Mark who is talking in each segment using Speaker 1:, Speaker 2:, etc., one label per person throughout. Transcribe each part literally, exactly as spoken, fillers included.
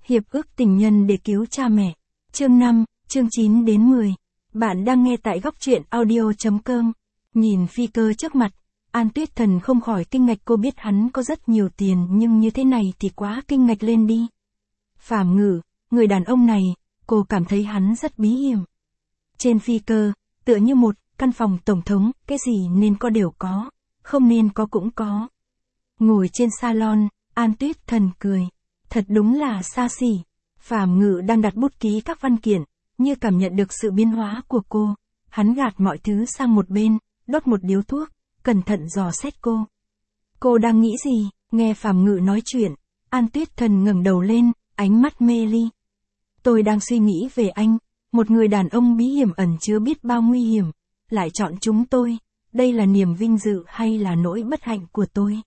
Speaker 1: Hiệp ước tình nhân để cứu cha mẹ. Chương năm, chương chín đến mười. Bạn đang nghe tại góc truyện audio chấm com. Nhìn phi cơ trước mặt, An Tuyết Thần không khỏi kinh ngạc, cô biết hắn có rất nhiều tiền nhưng như thế này thì quá kinh ngạc lên đi. Phàm Ngự, người đàn ông này, cô cảm thấy hắn rất bí hiểm. Trên phi cơ, tựa như một căn phòng tổng thống, cái gì nên có đều có, không nên có cũng có. Ngồi trên salon, An Tuyết Thần cười. Thật đúng là xa xỉ. Phàm Ngự đang đặt bút ký các văn kiện, như cảm nhận được sự biến hóa của cô. Hắn gạt mọi thứ sang một bên, đốt một điếu thuốc, cẩn thận dò xét cô. Cô đang nghĩ gì? Nghe Phàm Ngự nói chuyện, An Tuyết Thần ngẩng đầu lên, ánh mắt mê ly. Tôi đang suy nghĩ về anh, một người đàn ông bí hiểm ẩn chứa biết bao nguy hiểm, lại chọn chúng tôi. Đây là niềm vinh dự hay là nỗi bất hạnh của tôi?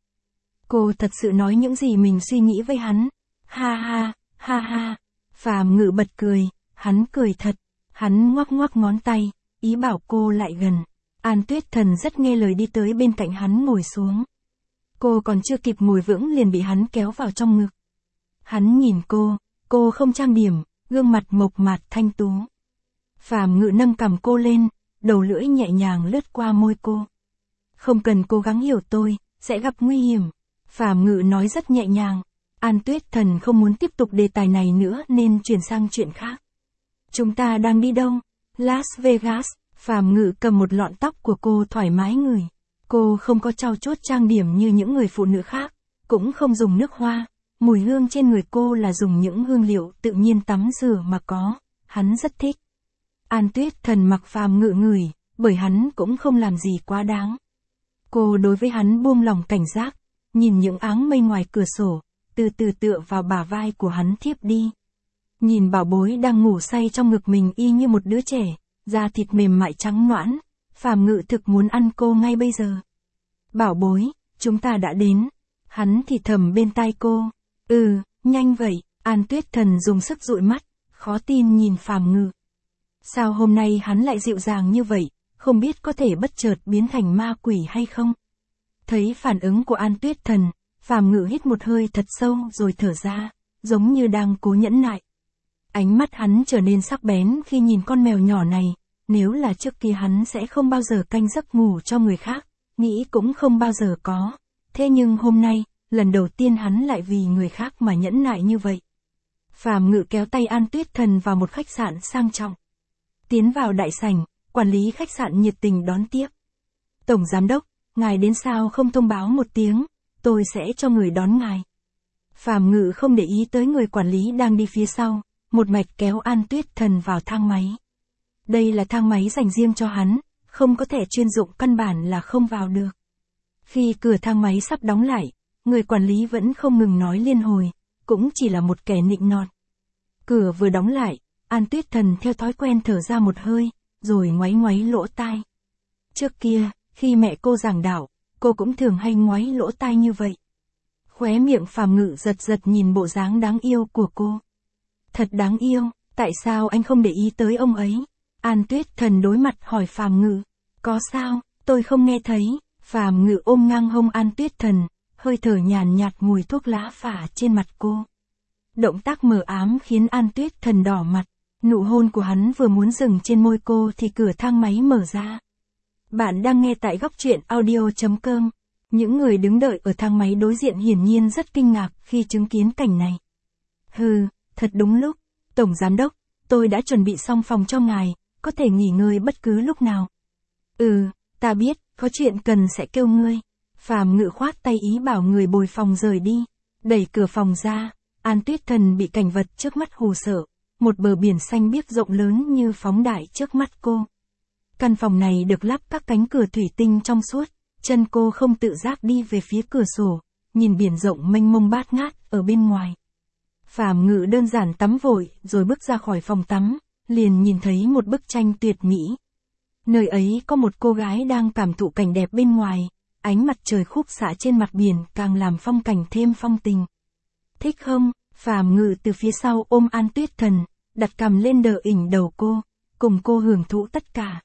Speaker 1: Cô thật sự nói những gì mình suy nghĩ với hắn. Ha ha, ha ha. Phàm Ngự bật cười, hắn cười thật. Hắn ngoắc ngoắc ngón tay, ý bảo cô lại gần. An Tuyết Thần rất nghe lời đi tới bên cạnh hắn ngồi xuống. Cô còn chưa kịp ngồi vững liền bị hắn kéo vào trong ngực. Hắn nhìn cô, cô không trang điểm, gương mặt mộc mạc thanh tú. Phàm Ngự nâng cằm cô lên, đầu lưỡi nhẹ nhàng lướt qua môi cô. Không cần cố gắng hiểu tôi, sẽ gặp nguy hiểm. Phàm Ngự nói rất nhẹ nhàng. An Tuyết Thần không muốn tiếp tục đề tài này nữa nên chuyển sang chuyện khác. Chúng ta đang đi đâu? Las Vegas. Phàm Ngự cầm một lọn tóc của cô thoải mái ngửi. Cô không có trau chuốt trang điểm như những người phụ nữ khác, cũng không dùng nước hoa. Mùi hương trên người cô là dùng những hương liệu tự nhiên tắm rửa mà có. Hắn rất thích. An Tuyết Thần mặc Phàm Ngự ngửi, bởi hắn cũng không làm gì quá đáng. Cô đối với hắn buông lòng cảnh giác, nhìn những áng mây ngoài cửa sổ, từ từ tựa vào bả vai của hắn thiếp đi. Nhìn bảo bối đang ngủ say trong ngực mình y như một đứa trẻ, da thịt mềm mại trắng nõn, Phàm Ngự thực muốn ăn cô ngay bây giờ. Bảo bối, chúng ta đã đến. Hắn thì thầm bên tai cô. Ừ, nhanh vậy. An Tuyết Thần dùng sức dụi mắt, khó tin nhìn Phàm Ngự. Sao hôm nay hắn lại dịu dàng như vậy, không biết có thể bất chợt biến thành ma quỷ hay không? Thấy phản ứng của An Tuyết Thần, Phàm Ngự hít một hơi thật sâu rồi thở ra, giống như đang cố nhẫn nại. Ánh mắt hắn trở nên sắc bén khi nhìn con mèo nhỏ này, nếu là trước kia hắn sẽ không bao giờ canh giấc ngủ cho người khác, nghĩ cũng không bao giờ có. Thế nhưng hôm nay, lần đầu tiên hắn lại vì người khác mà nhẫn nại như vậy. Phàm Ngự kéo tay An Tuyết Thần vào một khách sạn sang trọng. Tiến vào đại sảnh, quản lý khách sạn nhiệt tình đón tiếp. Tổng giám đốc, ngài đến sao không thông báo một tiếng, tôi sẽ cho người đón ngài. Phàm Ngự không để ý tới người quản lý đang đi phía sau, một mạch kéo An Tuyết Thần vào thang máy. Đây là thang máy dành riêng cho hắn, không có thẻ chuyên dụng căn bản là không vào được. Khi cửa thang máy sắp đóng lại, người quản lý vẫn không ngừng nói liên hồi, cũng chỉ là một kẻ nịnh nọt. Cửa vừa đóng lại, An Tuyết Thần theo thói quen thở ra một hơi, rồi ngoáy ngoáy lỗ tai. Trước kia, khi mẹ cô giảng đạo, cô cũng thường hay ngoáy lỗ tai như vậy. Khóe miệng Phàm Ngự giật giật nhìn bộ dáng đáng yêu của cô. Thật đáng yêu, tại sao anh không để ý tới ông ấy? An Tuyết Thần đối mặt hỏi Phàm Ngự. Có sao, tôi không nghe thấy. Phàm Ngự ôm ngang hông An Tuyết Thần, hơi thở nhàn nhạt mùi thuốc lá phả trên mặt cô. Động tác mờ ám khiến An Tuyết Thần đỏ mặt. Nụ hôn của hắn vừa muốn dừng trên môi cô thì cửa thang máy mở ra. Bạn đang nghe tại góc truyện audio chấm com. Những người đứng đợi ở thang máy đối diện hiển nhiên rất kinh ngạc khi chứng kiến cảnh này. Hừ, thật đúng lúc. Tổng giám đốc, tôi đã chuẩn bị xong phòng cho ngài, có thể nghỉ ngơi bất cứ lúc nào. Ừ, ta biết, có chuyện cần sẽ kêu ngươi. Phàm Ngự khoát tay ý bảo người bồi phòng rời đi. Đẩy cửa phòng ra, An Tuyết Thần bị cảnh vật trước mắt hù sợ. Một bờ biển xanh biếc rộng lớn như phóng đại trước mắt cô. Căn phòng này được lắp các cánh cửa thủy tinh trong suốt, chân cô không tự giác đi về phía cửa sổ, nhìn biển rộng mênh mông bát ngát ở bên ngoài. Phàm Ngự đơn giản tắm vội, rồi bước ra khỏi phòng tắm, liền nhìn thấy một bức tranh tuyệt mỹ. Nơi ấy có một cô gái đang cảm thụ cảnh đẹp bên ngoài, ánh mặt trời khúc xạ trên mặt biển càng làm phong cảnh thêm phong tình. Thích không? Phàm Ngự từ phía sau ôm An Tuyết Thần, đặt cằm lên đờ ỉnh đầu cô, cùng cô hưởng thụ tất cả.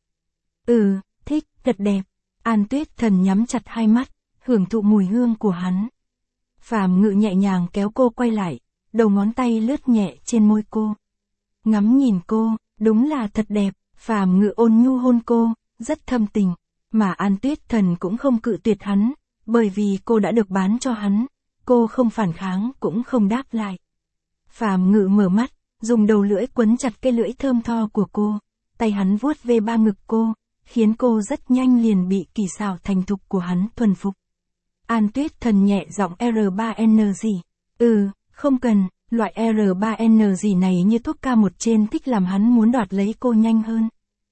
Speaker 1: Ừ, thích, thật đẹp. An Tuyết Thần nhắm chặt hai mắt, hưởng thụ mùi hương của hắn. Phàm Ngự nhẹ nhàng kéo cô quay lại, đầu ngón tay lướt nhẹ trên môi cô. Ngắm nhìn cô, đúng là thật đẹp, Phàm Ngự ôn nhu hôn cô, rất thâm tình, mà An Tuyết Thần cũng không cự tuyệt hắn, bởi vì cô đã được bán cho hắn, cô không phản kháng cũng không đáp lại. Phàm Ngự mở mắt, dùng đầu lưỡi quấn chặt cái lưỡi thơm tho của cô, tay hắn vuốt về ba ngực cô, khiến cô rất nhanh liền bị kỳ xảo thành thục của hắn thuần phục. An Tuyết Thần nhẹ giọng R ba N gì? Ừ, không cần, loại R ba N gì này như thuốc ca một trên thích làm hắn muốn đoạt lấy cô nhanh hơn.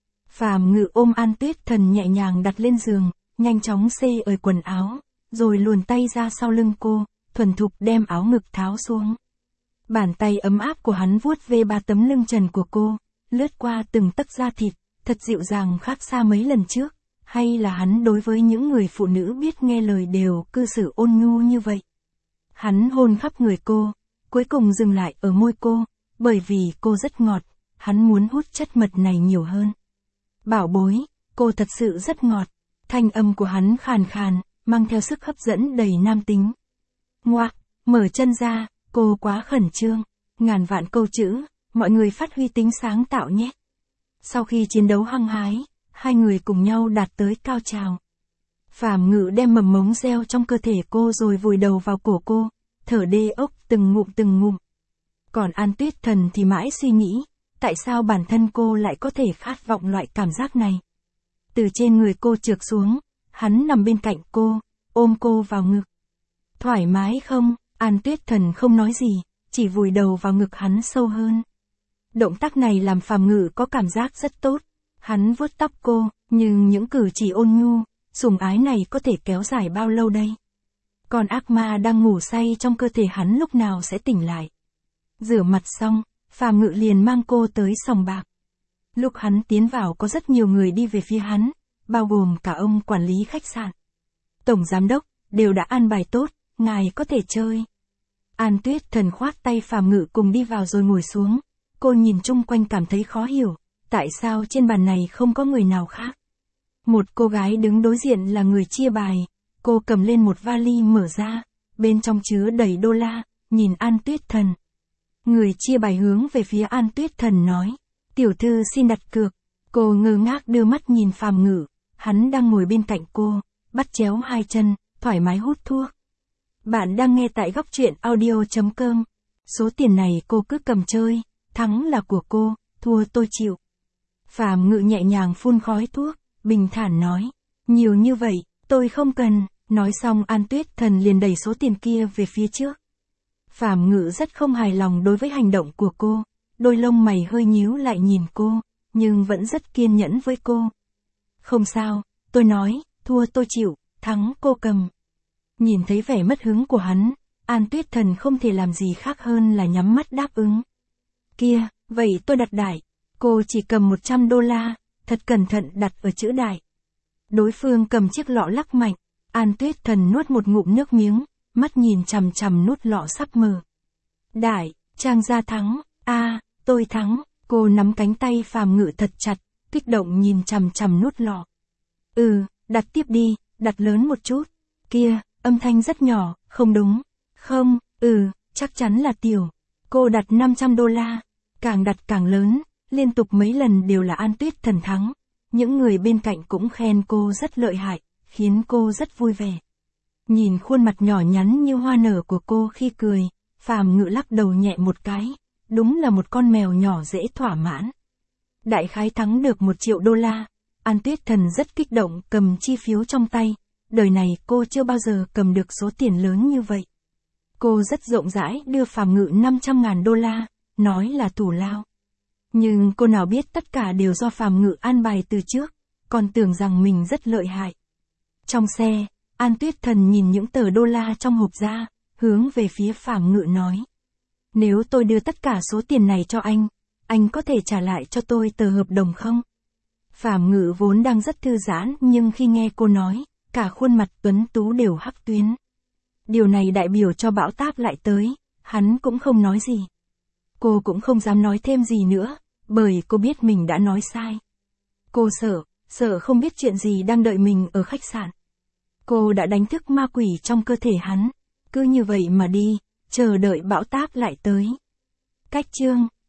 Speaker 1: Phàm Ngự ôm An Tuyết Thần nhẹ nhàng đặt lên giường, nhanh chóng xê ời quần áo, rồi luồn tay ra sau lưng cô, thuần thục đem áo ngực tháo xuống. Bàn tay ấm áp của hắn vuốt về ba tấm lưng trần của cô, lướt qua từng tấc da thịt, thật dịu dàng khác xa mấy lần trước, hay là hắn đối với những người phụ nữ biết nghe lời đều cư xử ôn nhu như vậy. Hắn hôn khắp người cô, cuối cùng dừng lại ở môi cô, bởi vì cô rất ngọt, hắn muốn hút chất mật này nhiều hơn. Bảo bối, cô thật sự rất ngọt, thanh âm của hắn khàn khàn, mang theo sức hấp dẫn đầy nam tính. Ngoạc, mở chân ra, cô quá khẩn trương, ngàn vạn câu chữ, mọi người phát huy tính sáng tạo nhé. Sau khi chiến đấu hăng hái, hai người cùng nhau đạt tới cao trào. Phàm Ngự đem mầm mống gieo trong cơ thể cô rồi vùi đầu vào cổ cô, thở đê ốc từng ngụm từng ngụm. Còn An Tuyết Thần thì mãi suy nghĩ, tại sao bản thân cô lại có thể khát vọng loại cảm giác này. Từ trên người cô trượt xuống, hắn nằm bên cạnh cô, ôm cô vào ngực. Thoải mái không? An Tuyết Thần không nói gì, chỉ vùi đầu vào ngực hắn sâu hơn. Động tác này làm Phàm Ngự có cảm giác rất tốt. Hắn vuốt tóc cô, nhưng những cử chỉ ôn nhu, sủng ái này có thể kéo dài bao lâu đây? Còn ác ma đang ngủ say trong cơ thể hắn lúc nào sẽ tỉnh lại? Rửa mặt xong, Phàm Ngự liền mang cô tới sòng bạc. Lúc hắn tiến vào có rất nhiều người đi về phía hắn, bao gồm cả ông quản lý khách sạn. Tổng giám đốc, đều đã an bài tốt, ngài có thể chơi. An Tuyết Thần khoác tay Phàm Ngự cùng đi vào rồi ngồi xuống. Cô nhìn chung quanh cảm thấy khó hiểu, tại sao trên bàn này không có người nào khác. Một cô gái đứng đối diện là người chia bài, cô cầm lên một vali mở ra, bên trong chứa đầy đô la, nhìn An Tuyết Thần. Người chia bài hướng về phía An Tuyết Thần nói, tiểu thư xin đặt cược. Cô ngơ ngác đưa mắt nhìn Phàm Ngự, hắn đang ngồi bên cạnh cô, bắt chéo hai chân, thoải mái hút thuốc. Bạn đang nghe tại góc truyện audio chấm com. Số tiền này cô cứ cầm chơi, thắng là của cô, thua tôi chịu. Phàm Ngự nhẹ nhàng phun khói thuốc, bình thản nói, nhiều như vậy, tôi không cần. Nói xong An Tuyết Thần liền đẩy số tiền kia về phía trước. Phàm Ngự rất không hài lòng đối với hành động của cô, đôi lông mày hơi nhíu lại nhìn cô, nhưng vẫn rất kiên nhẫn với cô. Không sao, tôi nói, thua tôi chịu, thắng cô cầm. Nhìn thấy vẻ mất hứng của hắn, An Tuyết Thần không thể làm gì khác hơn là nhắm mắt đáp ứng. Kia, vậy tôi đặt đại. Cô chỉ cầm một trăm đô la, thật cẩn thận đặt ở chữ đại. Đối phương cầm chiếc lọ lắc mạnh, An Tuyết Thần nuốt một ngụm nước miếng, mắt nhìn chằm chằm nút lọ sắp mở. Đại, Trang gia thắng, a, à, tôi thắng. Cô nắm cánh tay Phàm Ngự thật chặt, kích động nhìn chằm chằm nút lọ. Ừ, đặt tiếp đi, đặt lớn một chút. Kia, âm thanh rất nhỏ, không đúng. Không, ừ, chắc chắn là tiểu. Cô đặt năm trăm đô la, càng đặt càng lớn, liên tục mấy lần đều là An Tuyết Thần thắng. Những người bên cạnh cũng khen cô rất lợi hại, khiến cô rất vui vẻ. Nhìn khuôn mặt nhỏ nhắn như hoa nở của cô khi cười, Phàm Ngự lắc đầu nhẹ một cái, đúng là một con mèo nhỏ dễ thỏa mãn. Đại khái thắng được một triệu đô la, An Tuyết Thần rất kích động cầm chi phiếu trong tay, đời này cô chưa bao giờ cầm được số tiền lớn như vậy. Cô rất rộng rãi đưa Phàm Ngự năm trăm ngàn đô la, nói là thủ lao. Nhưng cô nào biết tất cả đều do Phàm Ngự an bài từ trước, còn tưởng rằng mình rất lợi hại. Trong xe, An Tuyết Thần nhìn những tờ đô la trong hộp ra, hướng về phía Phàm Ngự nói. Nếu tôi đưa tất cả số tiền này cho anh, anh có thể trả lại cho tôi tờ hợp đồng không? Phàm Ngự vốn đang rất thư giãn nhưng khi nghe cô nói, cả khuôn mặt tuấn tú đều hắc tuyến. Điều này đại biểu cho bão táp lại tới, hắn cũng không nói gì. Cô cũng không dám nói thêm gì nữa, bởi cô biết mình đã nói sai. Cô sợ, sợ không biết chuyện gì đang đợi mình ở khách sạn. Cô đã đánh thức ma quỷ trong cơ thể hắn, cứ như vậy mà đi, chờ đợi bão táp lại tới. Cách chương